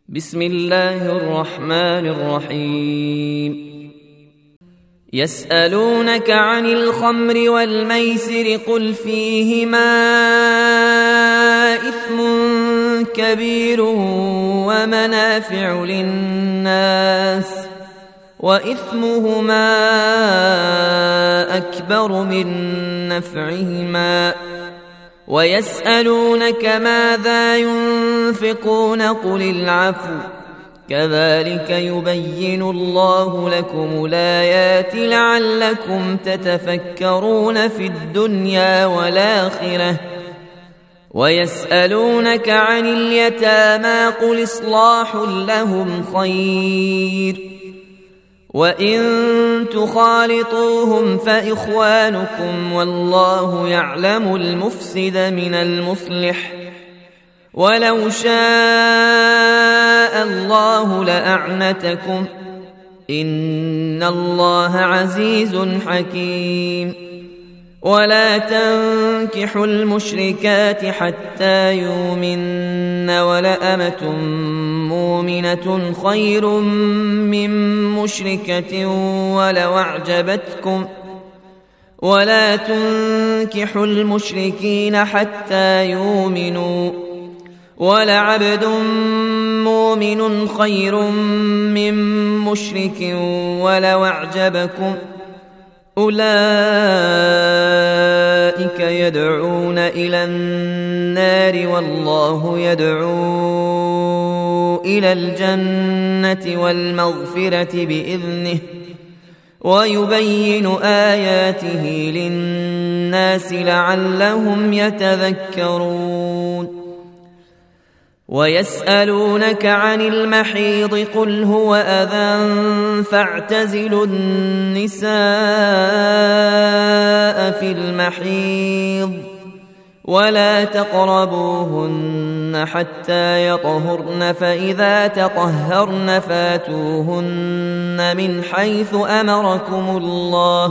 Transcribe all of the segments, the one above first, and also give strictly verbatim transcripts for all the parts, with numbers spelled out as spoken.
بسم الله الرحمن الرحيم. يسألونك عن الخمر والميسر قل فيهما إثم كبير ومنافع للناس وإثمهما أكبر من نفعهما ويسألونك ماذا ينفقون قل العفو كذلك يبين الله لكم الآيات لعلكم تتفكرون في الدنيا والآخرة. ويسألونك عن اليتامى قل إصلاح لهم خير وإن تخالطوهم فإخوانكم والله يعلم المفسد من المصلح ولو شاء الله لأعنتكم إن الله عزيز حكيم. ولا تنكحوا المشركات حتى يؤمن ولأمة مؤمنة خير من مشركة ولو أعجبتكم ولا تنكحوا المشركين حتى يؤمنوا ولعبد مؤمن خير من مشرك ولو أعجبكم أولئك يدعون إلى النار والله يدعو إلى الجنة والمغفرة بإذنه ويبين آياته للناس لعلهم يتذكرون. ويسألونك عن المحيض قل هو أذى فاعتزلوا النساء في المحيض ولا تقربوهن حتى يطهرن فإذا تطهرن فاتوهن من حيث أمركم الله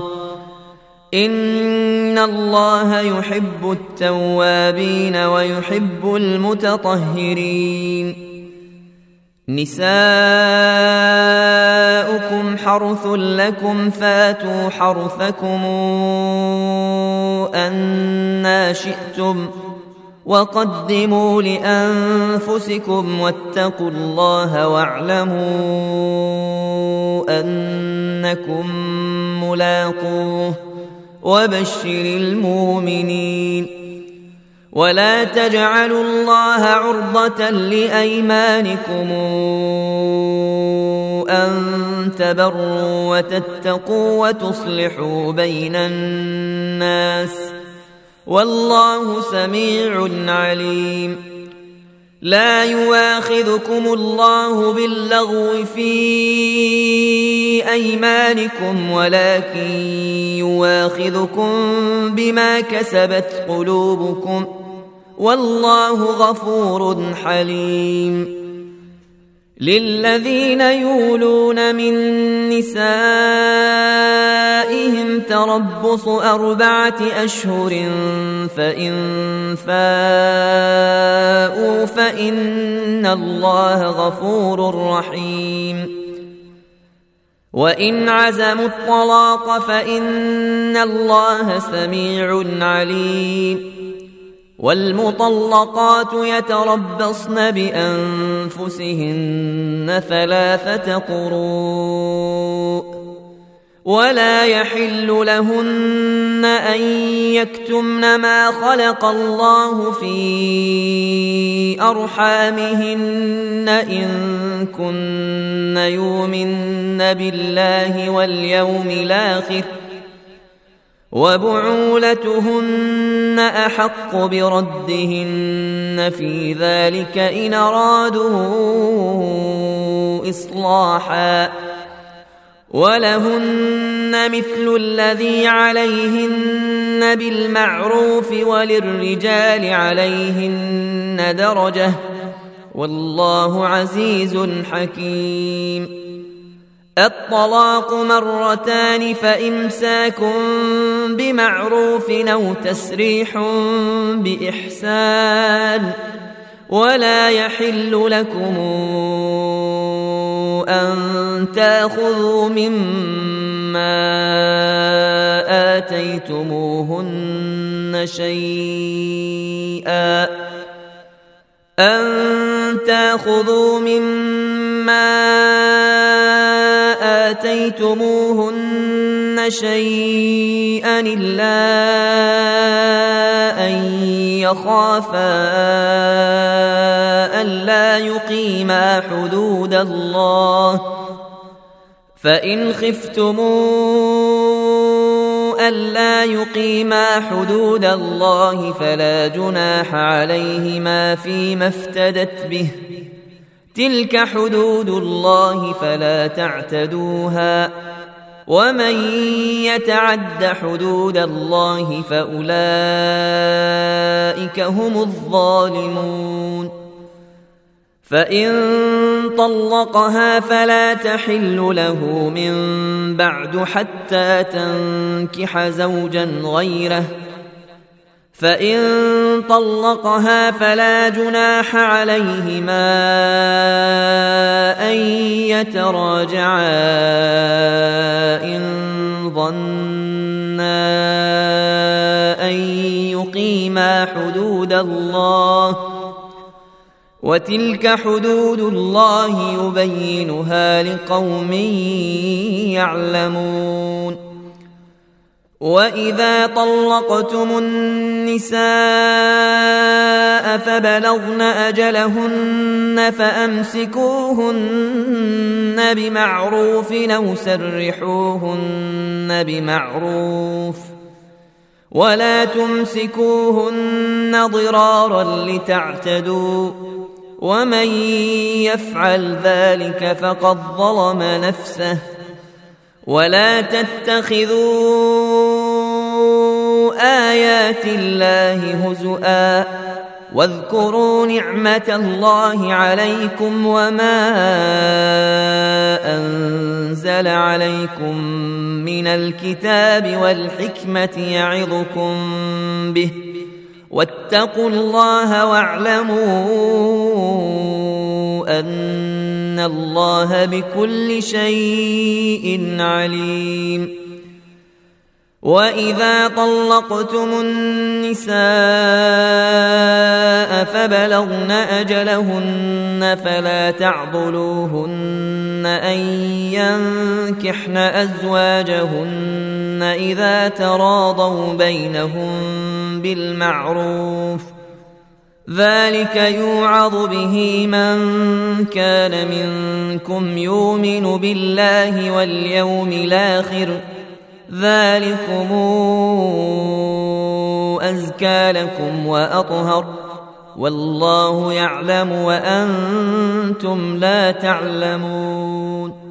إن الله يحب التوابين ويحب المتطهرين. نساؤكم حرث لكم فاتوا حرثكم أنى شئتم وقدموا لأنفسكم واتقوا الله واعلموا أنكم ملاقوه وبشر المؤمنين. ولا تجعلوا الله عرضة لأيمانكم أن تبروا وتتقوا وتصلحوا بين الناس والله سميع عليم. لا يواخذكم الله باللغو في أيمانكم ولكن يواخذكم بما كسبت قلوبكم والله غفور حليم. للذين يولون من نسائهم تربص أربعة أشهر فإن فاءوا فإن الله غفور رحيم. وإن عزموا الطلاق فإن الله سميع عليم. والمطلقات يتربصن بأنفسهن ثلاثة قروء ولا يحل لهن أن يكتمن ما خلق الله في أرحامهن إن كن يؤمن بالله واليوم الآخر وبعولتهن أحق بردهن في ذلك إن أرادوا إصلاحا ولهن مثل الذي عليهن بالمعروف وللرجال عليهن درجة والله عزيز حكيم. الطلاق مرتان فإمساك بمعروف أو تسريح بإحسان ولا يحل لكم أن تأخذوا مما آتيتموهن شيئا أن تأخذوا مما آتيتموهن شيئا إلا أن يخافا ألا يقيما حدود الله فإن خفتموا ألا يقيما حدود الله فلا جناح عليهما فيما افتدت به تلك حدود الله فلا تعتدوها ومن يتعد حدود الله فأولئك هم الظالمون فإن طلقها فلا تحل له من بعد حتى تنكح زوجا غيره فإن طلقها فلا جناح عليهما أن يتراجعا إن ظنا أن يقيما حدود الله وتلك حدود الله يبينها لقوم يعلمون وإذا طلقتم النساء فبلغن أجلهن فأمسكوهن بمعروف أو سرحوهن بمعروف ولا تمسكوهن ضرارا لتعتدوا ومن يفعل ذلك فقد ظلم نفسه ولا تتخذوا آيات الله هزؤا واذكروا نعمة الله عليكم وما أنزل عليكم من الكتاب والحكمة يعظكم به واتقوا الله واعلموا أن الله بكل شيء عليم وإذا طلقتم النساء فبلغن أجلهن فلا تعضلوهن أن ينكحن أزواجهن إذا تراضوا بينهم بالمعروف ذلك يوعظ به من كان منكم يؤمن بالله واليوم الآخر ذلكم أزكى لكم وأطهر والله يعلم وأنتم لا تعلمون